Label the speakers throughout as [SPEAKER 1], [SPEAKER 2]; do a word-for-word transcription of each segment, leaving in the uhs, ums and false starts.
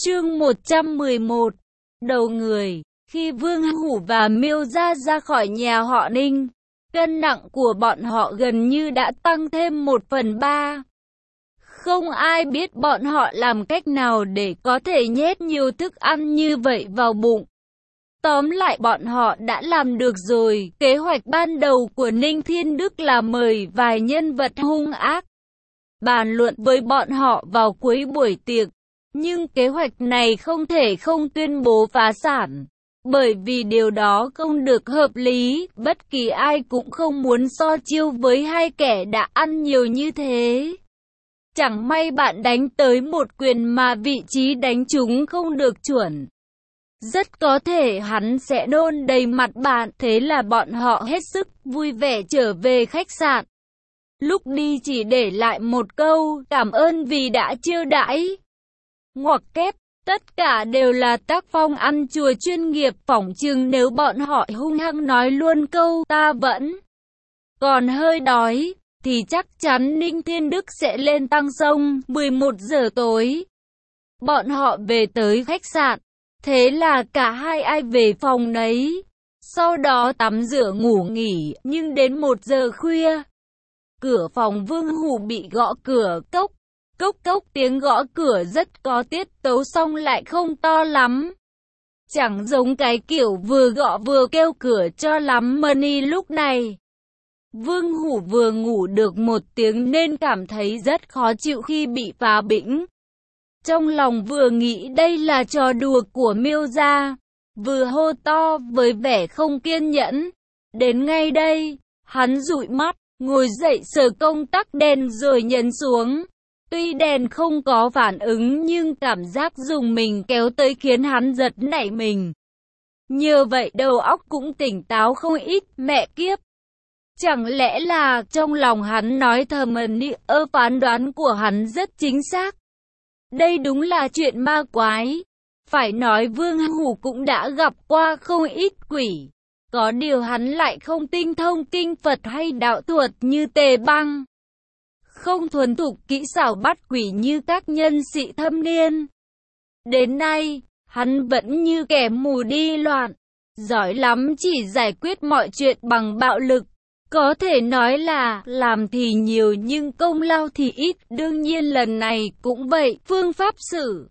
[SPEAKER 1] Chương một trăm mười một. Đầu người. Khi Vương Hủ và Miêu Gia ra khỏi nhà họ Ninh, cân nặng của bọn họ gần như đã tăng thêm một phần ba. Không ai biết bọn họ làm cách nào để có thể nhét nhiều thức ăn như vậy vào bụng. Tóm lại bọn họ đã làm được rồi. Kế hoạch ban đầu của Ninh Thiên Đức là mời vài nhân vật hung ác bàn luận với bọn họ vào cuối buổi tiệc. Nhưng kế hoạch này không thể không tuyên bố phá sản, bởi vì điều đó không được hợp lý, bất kỳ ai cũng không muốn so chiêu với hai kẻ đã ăn nhiều như thế. Chẳng may bạn đánh tới một quyền mà vị trí đánh trúng không được chuẩn, rất có thể hắn sẽ nôn đầy mặt bạn. Thế là bọn họ hết sức vui vẻ trở về khách sạn. Lúc đi chỉ để lại một câu cảm ơn vì đã chiêu đãi. Ngoặc kép, tất cả đều là tác phong ăn chùa chuyên nghiệp. Phỏng chừng nếu bọn họ hung hăng nói luôn câu ta vẫn còn hơi đói, thì chắc chắn Ninh Thiên Đức sẽ lên tăng sông. mười một giờ tối, bọn họ về tới khách sạn. Thế là cả hai ai về phòng nấy, sau đó tắm rửa ngủ nghỉ. Nhưng đến một giờ khuya, cửa phòng Vương Hủ bị gõ cửa. Cốc cốc cốc, tiếng gõ cửa rất có tiết tấu song lại không to lắm, chẳng giống cái kiểu vừa gõ vừa kêu cửa cho lắm. Money lúc này Vương Hủ vừa ngủ được một tiếng nên cảm thấy rất khó chịu khi bị phá bĩnh. Trong lòng vừa nghĩ đây là trò đùa của Miêu Gia, vừa hô to với vẻ không kiên nhẫn. Đến ngay đây, hắn dụi mắt, ngồi dậy sờ công tắc đèn rồi nhấn xuống. Tuy đèn không có phản ứng nhưng cảm giác dùng mình kéo tới khiến hắn giật nảy mình. Nhờ vậy đầu óc cũng tỉnh táo không ít. Mẹ kiếp! Chẳng lẽ là trong lòng hắn nói thầm ẩn ơ, phán đoán của hắn rất chính xác. Đây đúng là chuyện ma quái. Phải nói Vương Hủ cũng đã gặp qua không ít quỷ. Có điều hắn lại không tinh thông kinh Phật hay đạo thuật như Tề Băng, không thuần thục kỹ xảo bắt quỷ như các nhân sĩ thâm niên. Đến nay, hắn vẫn như kẻ mù đi loạn, giỏi lắm chỉ giải quyết mọi chuyện bằng bạo lực. Có thể nói là làm thì nhiều nhưng công lao thì ít. Đương nhiên lần này cũng vậy. Phương pháp xử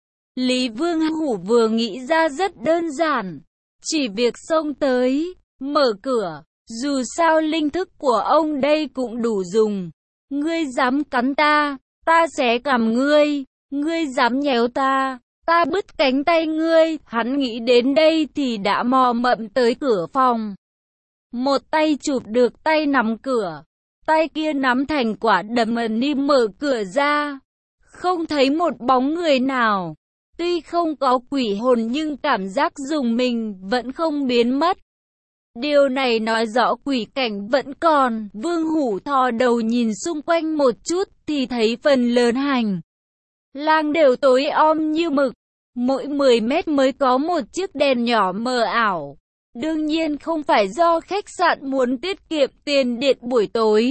[SPEAKER 1] lý Vương Hủ vừa nghĩ ra rất đơn giản, chỉ việc xông tới, mở cửa. Dù sao linh thức của ông đây cũng đủ dùng. Ngươi dám cắn ta, ta sẽ cầm ngươi. Ngươi dám nhéo ta, ta bứt cánh tay ngươi. Hắn nghĩ đến đây thì đã mò mẫm tới cửa phòng. Một tay chụp được tay nắm cửa, tay kia nắm thành quả đấm ẩn đi mở cửa ra. Không thấy một bóng người nào. Tuy không có quỷ hồn nhưng cảm giác dùng mình vẫn không biến mất. Điều này nói rõ quỷ cảnh vẫn còn. Vương Hủ thò đầu nhìn xung quanh một chút thì thấy phần lớn hành lang đều tối om như mực. Mỗi mười mét mới có một chiếc đèn nhỏ mờ ảo. Đương nhiên không phải do khách sạn muốn tiết kiệm tiền điện buổi tối.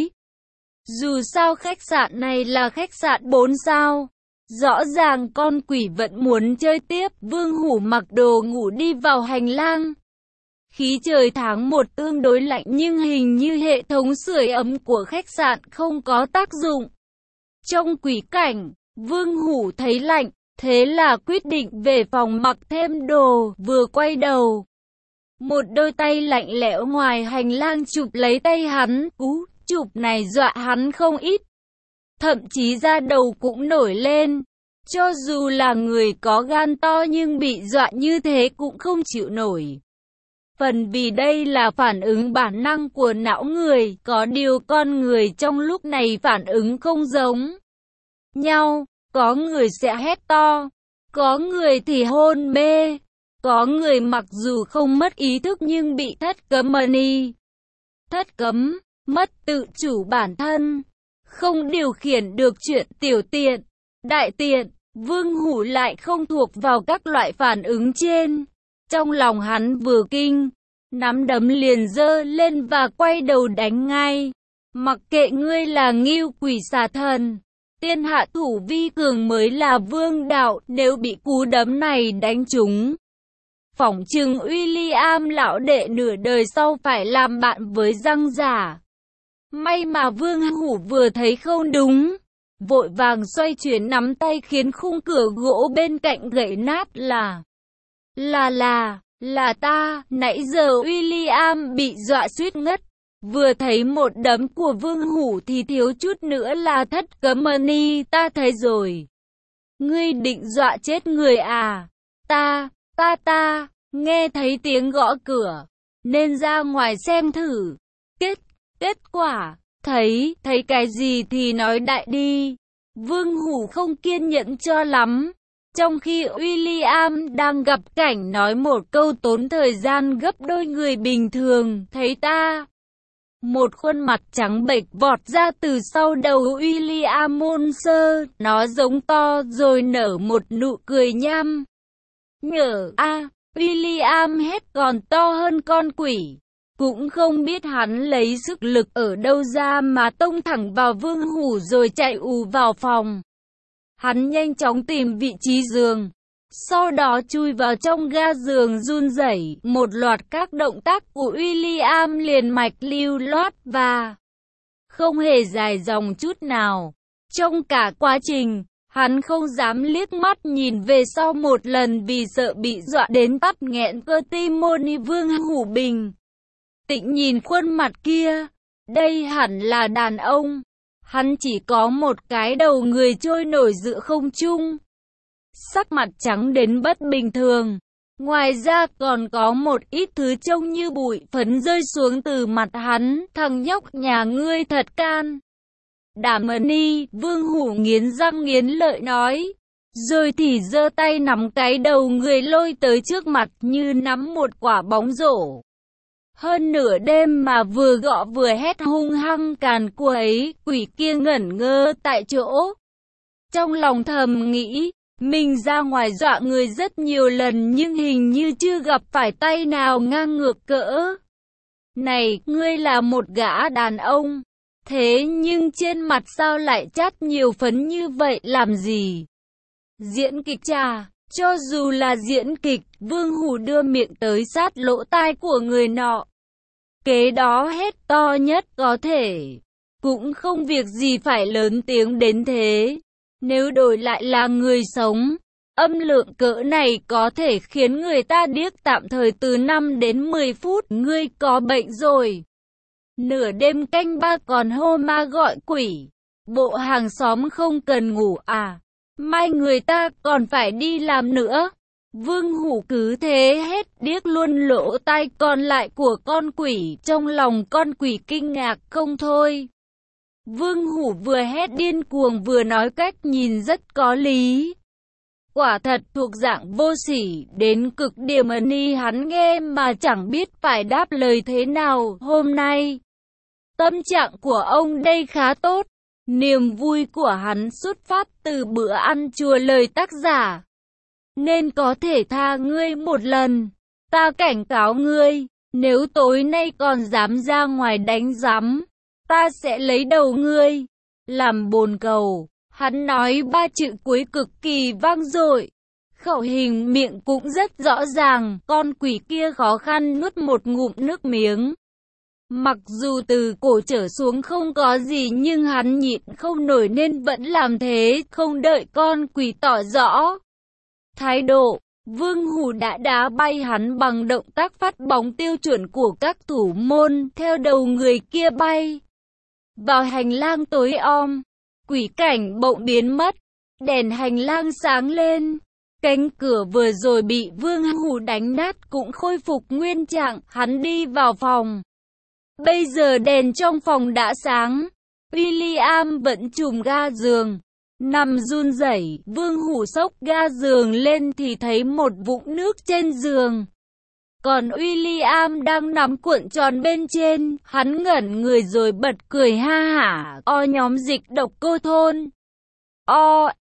[SPEAKER 1] Dù sao khách sạn này là khách sạn bốn sao. Rõ ràng con quỷ vẫn muốn chơi tiếp. Vương Hủ mặc đồ ngủ đi vào hành lang. Khí trời tháng một tương đối lạnh nhưng hình như hệ thống sưởi ấm của khách sạn không có tác dụng. Trong quỷ cảnh, Vương Hủ thấy lạnh, thế là quyết định về phòng mặc thêm đồ. Vừa quay đầu, một đôi tay lạnh lẽo ngoài hành lang chụp lấy tay hắn. Cú chụp này dọa hắn không ít, thậm chí da đầu cũng nổi lên. Cho dù là người có gan to nhưng bị dọa như thế cũng không chịu nổi. Phần vì đây là phản ứng bản năng của não người, có điều con người trong lúc này phản ứng không giống nhau. Có người sẽ hét to, có người thì hôn mê, có người mặc dù không mất ý thức nhưng bị thất cấm money. Thất cấm, mất tự chủ bản thân, không điều khiển được chuyện tiểu tiện, đại tiện. Vương Hủ lại không thuộc vào các loại phản ứng trên. Trong lòng hắn vừa kinh, nắm đấm liền giơ lên và quay đầu đánh ngay. Mặc kệ ngươi là ngưu quỷ xà thần, tiên hạ thủ vi cường mới là vương đạo, nếu bị cú đấm này đánh trúng. Phỏng chừng William lão đệ nửa đời sau phải làm bạn với răng giả. May mà Vương Hủ vừa thấy không đúng, vội vàng xoay chuyển nắm tay khiến khung cửa gỗ bên cạnh gãy nát. Là, là là, là ta, nãy giờ William bị dọa suýt ngất. Vừa thấy một đấm của Vương Hủ thì thiếu chút nữa là thất cấm ni, ta thấy rồi. Ngươi định dọa chết người à? Ta, ta ta, nghe thấy tiếng gõ cửa, nên ra ngoài xem thử. Kết, kết quả, thấy, thấy cái gì thì nói đại đi. Vương Hủ không kiên nhẫn cho lắm. Trong khi William đang gặp cảnh nói một câu tốn thời gian gấp đôi người bình thường, thấy ta. Một khuôn mặt trắng bệch vọt ra từ sau đầu William Monster, nó giống to rồi nở một nụ cười nham nhở. A, William hét còn to hơn con quỷ. Cũng không biết hắn lấy sức lực ở đâu ra mà tông thẳng vào Vương Hủ rồi chạy ù vào phòng. Hắn nhanh chóng tìm vị trí giường, sau đó chui vào trong ga giường run rẩy. Một loạt các động tác của William liền mạch lưu loát và không hề dài dòng chút nào. Trong cả quá trình, hắn không dám liếc mắt nhìn về sau một lần vì sợ bị dọa đến tắc nghẹn cơ tim. Moni Vương Hủ bình tĩnh nhìn khuôn mặt kia, đây hẳn là đàn ông. Hắn chỉ có một cái đầu người trôi nổi giữa không trung, sắc mặt trắng đến bất bình thường. Ngoài ra còn có một ít thứ trông như bụi phấn rơi xuống từ mặt hắn. Thằng nhóc nhà ngươi thật can đảm ni, Vương Hủ nghiến răng nghiến lợi nói. Rồi thì giơ tay nắm cái đầu người lôi tới trước mặt như nắm một quả bóng rổ. Hơn nửa đêm mà vừa gõ vừa hét hung hăng càn quấy, quỷ kia ngẩn ngơ tại chỗ. Trong lòng thầm nghĩ, mình ra ngoài dọa người rất nhiều lần nhưng hình như chưa gặp phải tay nào ngang ngược cỡ này. Ngươi là một gã đàn ông, thế nhưng trên mặt sao lại chát nhiều phấn như vậy làm gì? Diễn kịch trà. Cho dù là diễn kịch, Vương Hủ đưa miệng tới sát lỗ tai của người nọ. Kế đó hét to nhất có thể. Cũng không việc gì phải lớn tiếng đến thế. Nếu đổi lại là người sống, âm lượng cỡ này có thể khiến người ta điếc tạm thời từ năm đến mười phút. Ngươi có bệnh rồi. Nửa đêm canh ba còn hô ma gọi quỷ. Bộ hàng xóm không cần ngủ à? Mai người ta còn phải đi làm nữa. Vương Hủ cứ thế hết điếc luôn lỗ tai còn lại của con quỷ. Trong lòng con quỷ kinh ngạc không thôi. Vương Hủ vừa hét điên cuồng vừa nói cách nhìn rất có lý. Quả thật thuộc dạng vô sỉ đến cực điểm. Ni hắn nghe mà chẳng biết phải đáp lời thế nào. Hôm nay, tâm trạng của ông đây khá tốt. Niềm vui của hắn xuất phát từ bữa ăn chùa lời tác giả. Nên có thể tha ngươi một lần. Ta cảnh cáo ngươi, nếu tối nay còn dám ra ngoài đánh rắm, ta sẽ lấy đầu ngươi làm bồn cầu. Hắn nói ba chữ cuối cực kỳ vang dội. Khẩu hình miệng cũng rất rõ ràng. Con quỷ kia khó khăn nuốt một ngụm nước miếng. Mặc dù từ cổ trở xuống không có gì nhưng hắn nhịn không nổi nên vẫn làm thế. Không đợi con quỷ tỏ rõ thái độ, Vương Hủ đã đá bay hắn bằng động tác phát bóng tiêu chuẩn của các thủ môn. Theo đầu người kia bay vào hành lang tối om. Quỷ cảnh bỗng biến mất. Đèn hành lang sáng lên. Cánh cửa vừa rồi bị Vương Hủ đánh nát cũng khôi phục nguyên trạng. Hắn đi vào phòng. Bây giờ đèn trong phòng đã sáng. William vẫn trùm ga giường, nằm run rẩy. Vương Hủ xốc ga giường lên thì thấy một vũng nước trên giường. Còn William đang nằm cuộn tròn bên trên. Hắn ngẩn người rồi bật cười ha hả. O nhóm dịch độc cô thôn. O